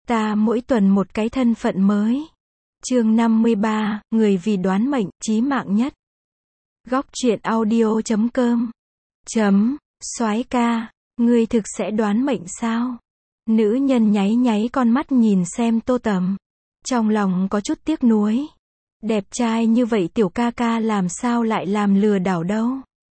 Ta mỗi tuần một cái thân phận mới. Chương 53, người vì đoán mệnh, chí mạng nhất. Góc truyện audio.com. Soái ca, ngươi thực sẽ đoán mệnh sao? Nữ nhân nháy nháy con mắt nhìn xem Tô Tầm. Trong lòng có chút tiếc nuối. Đẹp trai như vậy tiểu ca ca làm sao lại làm lừa đảo đâu.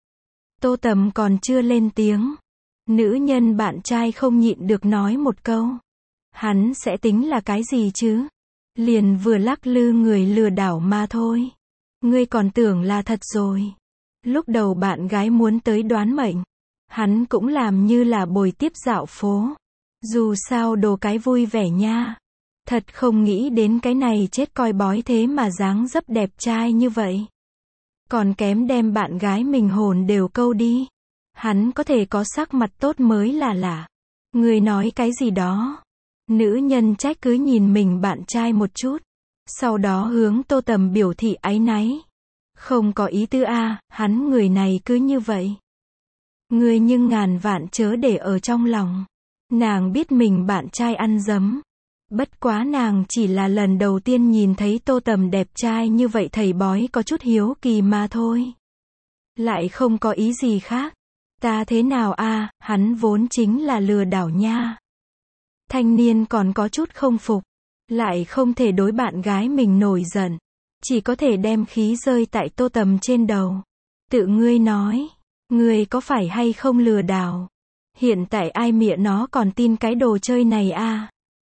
Tô Tầm còn chưa lên tiếng. Nữ nhân bạn trai không nhịn được nói một câu. Hắn sẽ tính là cái gì chứ? Liền vừa lắc lư người lừa đảo mà thôi. Ngươi còn tưởng là thật rồi. Lúc đầu bạn gái muốn tới đoán mệnh. Hắn cũng làm như là bồi tiếp dạo phố. Dù sao đồ cái vui vẻ nha. Thật không nghĩ đến cái này chết coi bói thế mà dáng dấp đẹp trai như vậy. Còn kém đem bạn gái mình hồn đều câu đi. Hắn có thể có sắc mặt tốt mới là lạ. Người nói cái gì đó. Nữ nhân trách cứ nhìn mình bạn trai một chút. Sau đó hướng Tô Tầm biểu thị áy náy. Không có ý tư a, hắn người này cứ như vậy. Người nhưng ngàn vạn chớ để ở trong lòng. Nàng biết mình bạn trai ăn dấm. Bất quá nàng chỉ là lần đầu tiên nhìn thấy Tô Tầm đẹp trai như vậy thầy bói có chút hiếu kỳ mà thôi. Lại không có ý gì khác. Ta thế nào a, hắn vốn chính là lừa đảo nha. Thanh niên còn có chút không phục. Lại không thể đối bạn gái mình nổi giận. Chỉ có thể đem khí rơi tại Tô Tầm trên đầu. Tự ngươi nói. Ngươi có phải hay không lừa đảo? Hiện tại ai mịa nó còn tin cái đồ chơi này a?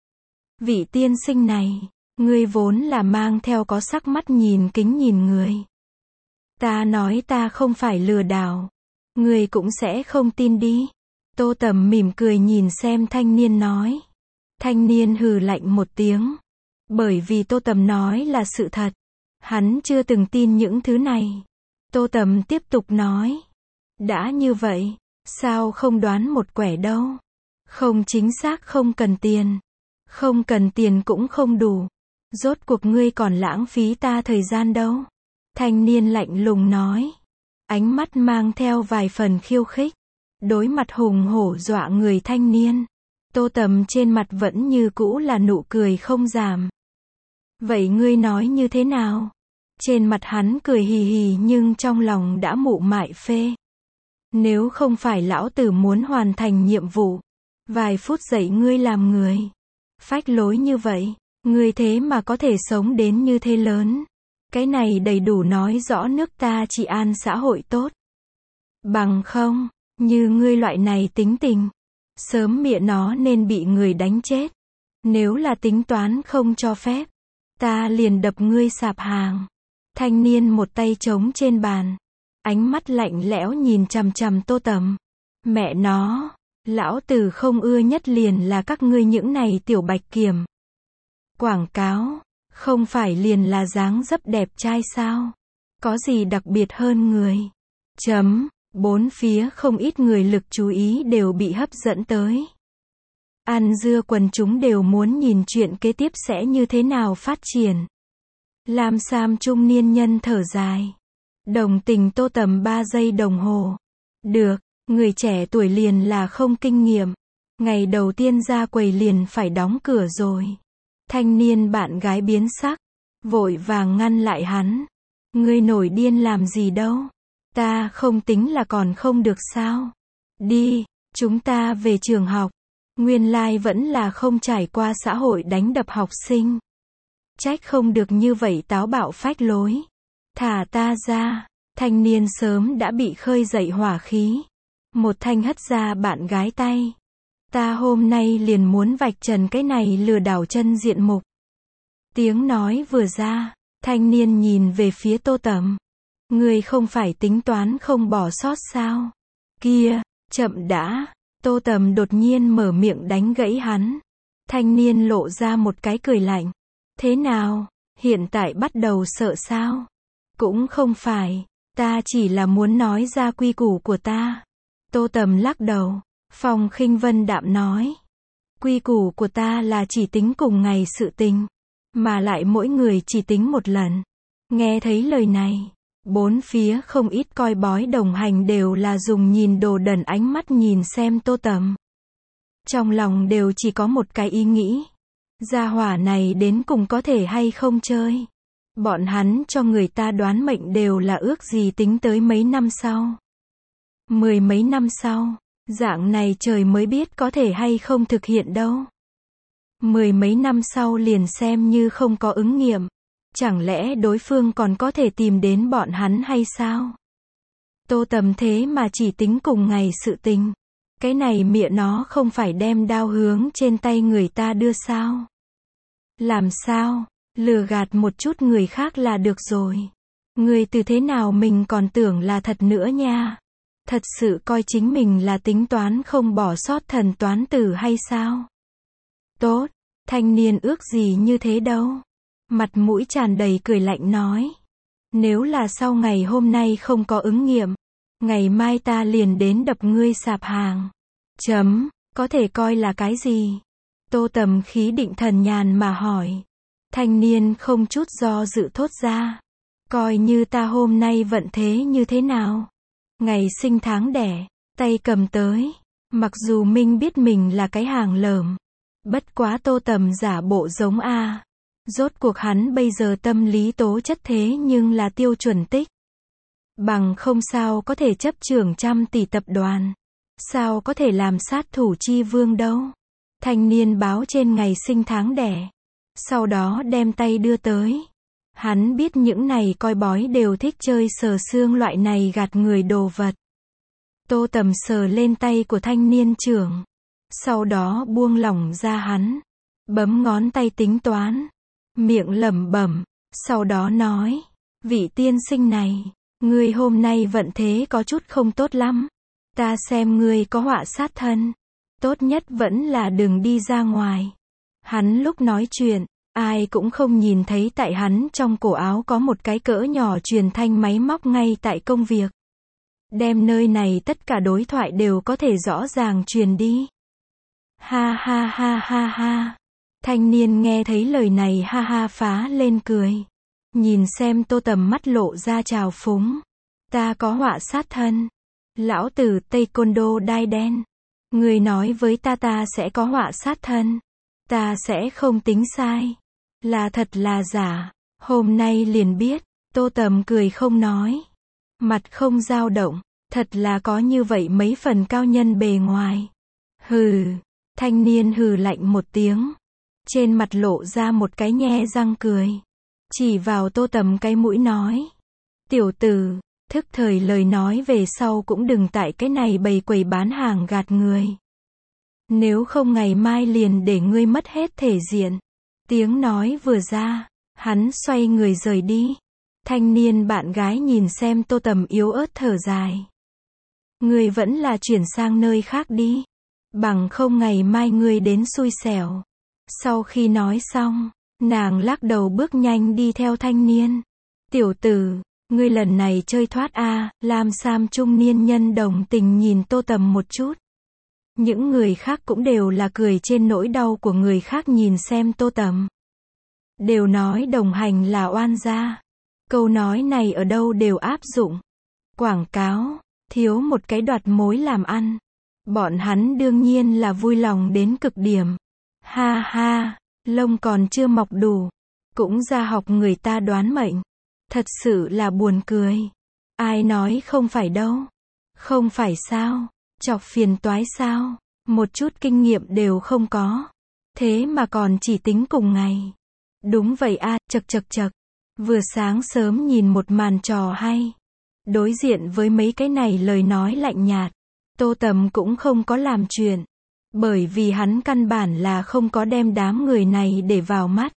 Vị tiên sinh này. Ngươi vốn là mang theo có sắc mắt nhìn kính nhìn người. Ta nói ta không phải lừa đảo. Ngươi cũng sẽ không tin đi. Tô Tầm mỉm cười nhìn xem thanh niên nói. Thanh niên hừ lạnh một tiếng. Bởi vì Tô Tầm nói là sự thật. Hắn chưa từng tin những thứ này. Tô Tầm tiếp tục nói. Đã như vậy, sao không đoán một quẻ đâu. Không chính xác không cần tiền. Không cần tiền cũng không đủ. Rốt cuộc ngươi còn lãng phí ta thời gian đâu. Thanh niên lạnh lùng nói. Ánh mắt mang theo vài phần khiêu khích. Đối mặt hùng hổ dọa người thanh niên. Tô Tầm trên mặt vẫn như cũ là nụ cười không giảm. Vậy ngươi nói như thế nào? Trên mặt hắn cười hì hì nhưng trong lòng đã mụ mại phê. Nếu không phải lão tử muốn hoàn thành nhiệm vụ. Vài phút dậy ngươi làm người. Phách lối như vậy. Ngươi thế mà có thể sống đến như thế lớn. Cái này đầy đủ nói rõ nước ta trị an xã hội tốt. Bằng không, như ngươi loại này tính tình. Sớm mịa nó nên bị người đánh chết. Nếu là tính toán không cho phép. Ta liền đập ngươi sạp hàng. Thanh niên một tay trống trên bàn. Ánh mắt lạnh lẽo nhìn chằm chằm Tô Tầm. Mẹ nó, lão tử không ưa nhất liền là các ngươi những này tiểu bạch kiểm. Quảng cáo, không phải liền là dáng dấp đẹp trai sao? Có gì đặc biệt hơn người? Bốn phía không ít người lực chú ý đều bị hấp dẫn tới. Ăn dưa quần chúng đều muốn nhìn chuyện kế tiếp sẽ như thế nào phát triển. Lam sam trung niên nhân thở dài. Đồng tình Tô Tầm 3 giây đồng hồ. Được, người trẻ tuổi liền là không kinh nghiệm. Ngày đầu tiên ra quầy liền phải đóng cửa rồi. Thanh niên bạn gái biến sắc. Vội vàng ngăn lại hắn. Ngươi nổi điên làm gì đâu. Ta không tính là còn không được sao. Đi, chúng ta về trường học. Nguyên lai vẫn là không trải qua xã hội đánh đập học sinh. Trách không được như vậy táo bạo phách lối. Thả ta ra. Thanh niên sớm đã bị khơi dậy hỏa khí. Một thanh hất ra bạn gái tay. Ta hôm nay liền muốn vạch trần cái này lừa đảo chân diện mục. Tiếng nói vừa ra. Thanh niên nhìn về phía Tô Tầm. Ngươi không phải tính toán không bỏ sót sao? Kia, chậm đã. Tô Tầm đột nhiên mở miệng đánh gãy hắn. Thanh niên lộ ra một cái cười lạnh. Thế nào, hiện tại bắt đầu sợ sao? Cũng không phải, ta chỉ là muốn nói ra quy củ của ta. Tô Tầm lắc đầu. Phong Khinh Vân đạm nói. Quy củ của ta là chỉ tính cùng ngày sự tình. Mà lại mỗi người chỉ tính một lần. Nghe thấy lời này. Bốn phía không ít coi bói đồng hành đều là dùng nhìn đồ đần ánh mắt nhìn xem Tô Tầm. Trong lòng đều chỉ có một cái ý nghĩ. Gia hỏa này đến cùng có thể hay không chơi. Bọn hắn cho người ta đoán mệnh đều là ước gì tính tới mấy năm sau. 10 mấy năm sau, dạng này trời mới biết có thể hay không thực hiện đâu. 10 mấy năm sau liền xem như không có ứng nghiệm. Chẳng lẽ đối phương còn có thể tìm đến bọn hắn hay sao? Tô Tầm thế mà chỉ tính cùng ngày sự tình. Cái này mẹ nó không phải đem đao hướng trên tay người ta đưa sao? Làm sao? Lừa gạt một chút người khác là được rồi. Người từ thế nào mình còn tưởng là thật nữa nha. Thật sự coi chính mình là tính toán không bỏ sót thần toán tử hay sao? Tốt, thanh niên ước gì như thế đâu. Mặt mũi tràn đầy cười lạnh nói. Nếu là sau ngày hôm nay không có ứng nghiệm, ngày mai ta liền đến đập ngươi sạp hàng. Có thể coi là cái gì? Tô Tầm khí định thần nhàn mà hỏi. Thanh niên không chút do dự thốt ra. Coi như ta hôm nay vận thế như thế nào? Ngày sinh tháng đẻ, tay cầm tới. Mặc dù Minh biết mình là cái hàng lởm. Bất quá Tô Tầm giả bộ giống A. Rốt cuộc hắn bây giờ tâm lý tố chất thế nhưng là tiêu chuẩn tích. Bằng không sao có thể chấp trưởng trăm tỷ tập đoàn. Sao có thể làm sát thủ chi vương đâu. Thanh niên báo trên ngày sinh tháng đẻ. Sau đó đem tay đưa tới. Hắn biết những này coi bói đều thích chơi sờ xương loại này gạt người đồ vật. Tô Tầm sờ lên tay của thanh niên trưởng. Sau đó buông lỏng ra hắn. Bấm ngón tay tính toán. Miệng lẩm bẩm. Sau đó nói. Vị tiên sinh này. Ngươi hôm nay vận thế có chút không tốt lắm. Ta xem ngươi có họa sát thân. Tốt nhất vẫn là đừng đi ra ngoài. Hắn lúc nói chuyện, ai cũng không nhìn thấy tại hắn trong cổ áo có một cái cỡ nhỏ truyền thanh máy móc ngay tại công việc. Đem nơi này tất cả đối thoại đều có thể rõ ràng truyền đi. Ha ha ha ha ha. Thanh niên nghe thấy lời này ha ha phá lên cười. Nhìn xem Tô Tầm mắt lộ ra trào phúng. Ta có họa sát thân. Lão tử taekwondo đai đen. Người nói với ta sẽ có họa sát thân. Ta sẽ không tính sai. Là thật là giả. Hôm nay liền biết. Tô Tầm cười không nói. Mặt không dao động. Thật là có như vậy mấy phần cao nhân bề ngoài. Hừ. Thanh niên hừ lạnh một tiếng. Trên mặt lộ ra một cái nhe răng cười. Chỉ vào Tô Tầm cái mũi nói. Tiểu tử, thức thời lời nói về sau cũng đừng tại cái này bày quầy bán hàng gạt người. Nếu không ngày mai liền để ngươi mất hết thể diện. Tiếng nói vừa ra, hắn xoay người rời đi. Thanh niên bạn gái nhìn xem Tô Tầm yếu ớt thở dài. Ngươi vẫn là chuyển sang nơi khác đi. Bằng không ngày mai ngươi đến xui xẻo. Sau khi nói xong, nàng lắc đầu bước nhanh đi theo thanh niên. Tiểu tử, ngươi lần này chơi thoát a. Lam sam trung niên nhân đồng tình nhìn Tô Tầm một chút. Những người khác cũng đều là cười trên nỗi đau của người khác nhìn xem Tô Tầm. Đều nói đồng hành là oan gia. Câu nói này ở đâu đều áp dụng. Quảng cáo, thiếu một cái đoạt mối làm ăn. Bọn hắn đương nhiên là vui lòng đến cực điểm. Ha ha, lông còn chưa mọc đủ. Cũng ra học người ta đoán mệnh. Thật sự là buồn cười. Ai nói không phải đâu. Không phải sao. Chọc phiền toái sao. Một chút kinh nghiệm đều không có. Thế mà còn chỉ tính cùng ngày. Đúng vậy a, chật. Vừa sáng sớm nhìn một màn trò hay. Đối diện với mấy cái này lời nói lạnh nhạt. Tô Tầm cũng không có làm chuyện. Bởi vì hắn căn bản là không có đem đám người này để vào mắt.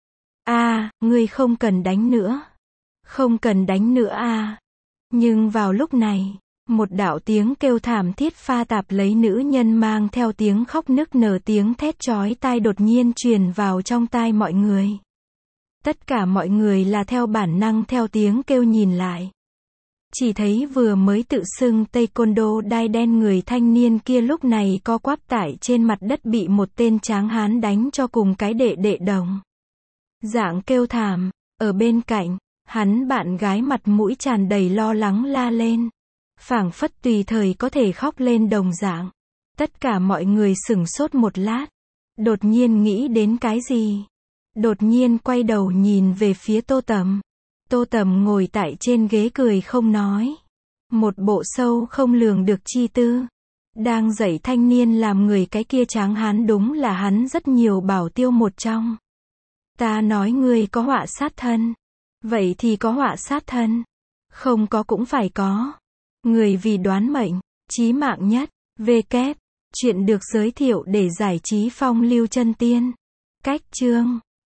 Ngươi không cần đánh nữa. Không cần đánh nữa a. Nhưng vào lúc này, một đạo tiếng kêu thảm thiết pha tạp lấy nữ nhân mang theo tiếng khóc nức nở tiếng thét chói tai đột nhiên truyền vào trong tai mọi người. Tất cả mọi người là theo bản năng theo tiếng kêu nhìn lại. Chỉ thấy vừa mới tự xưng taekwondo đai đen người thanh niên kia lúc này co quắp tại trên mặt đất bị một tên tráng hán đánh cho cùng cái đệ đồng. Dạng kêu thảm, ở bên cạnh, hắn bạn gái mặt mũi tràn đầy lo lắng la lên. Phảng phất tùy thời có thể khóc lên đồng dạng. Tất cả mọi người sửng sốt một lát. Đột nhiên nghĩ đến cái gì? Đột nhiên quay đầu nhìn về phía Tô Tầm. Tô Tầm ngồi tại trên ghế cười không nói. Một bộ sâu không lường được chi tư. Đang dạy thanh niên làm người cái kia tráng hán đúng là hắn rất nhiều bảo tiêu một trong. Ta nói ngươi có họa sát thân. Vậy thì có họa sát thân. Không có cũng phải có. Người vì đoán mệnh, chí mạng nhất. Chuyện được giới thiệu để giải trí phong lưu chân tiên. Cách chương